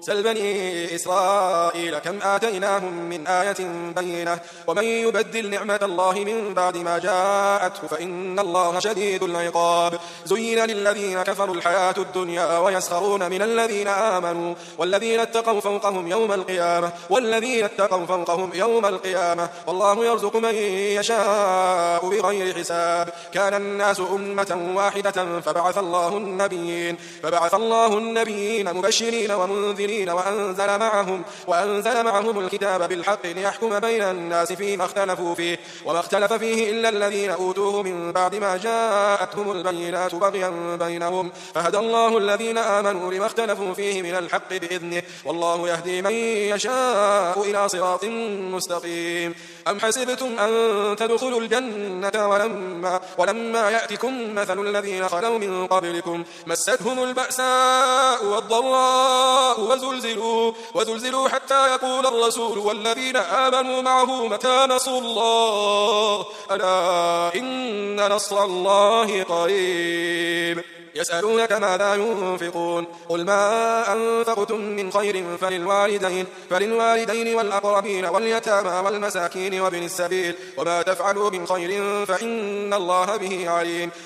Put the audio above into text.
سل بني إسرائيل كم آتيناهم من آية بينة ومن يبدل نعمة الله من بعد ما جاءته فإن الله شديد العقاب زين للذين كفروا الحياة الدنيا ويسخرون من الذين آمنوا والذين اتقوا فوقهم يوم القيامة والله يرزق من يشاء بغير حساب كان الناس أمة واحدة فبعث الله النبيين مبشرين ومنذرين وأنزل معهم الكتاب بالحق ليحكم بين الناس فيما اختلفوا فيه وما اختلف فيه إلا الذين أوتوه من بعد ما جاءتهم البينات بغيا بينهم فهدى الله الذين آمنوا لما اختلفوا فيه من الحق بإذنه والله يهدي من يشاء إلى صراط مستقيم أم حسبتم أن تدخلوا الجنة ولما يأتكم مثل الذين خلوا من قبلكم مستهم البأساء والضراء وزلزلوا حتى يقول الرسول والذين آمنوا معه متى نصر الله ألا إن نصر الله قريب يسألونك ماذا ينفقون قل ما أنفقتم من خير فللوالدين والأقربين واليتامى والمساكين وابن السبيل وما تفعلوا من خير فإن الله به عليم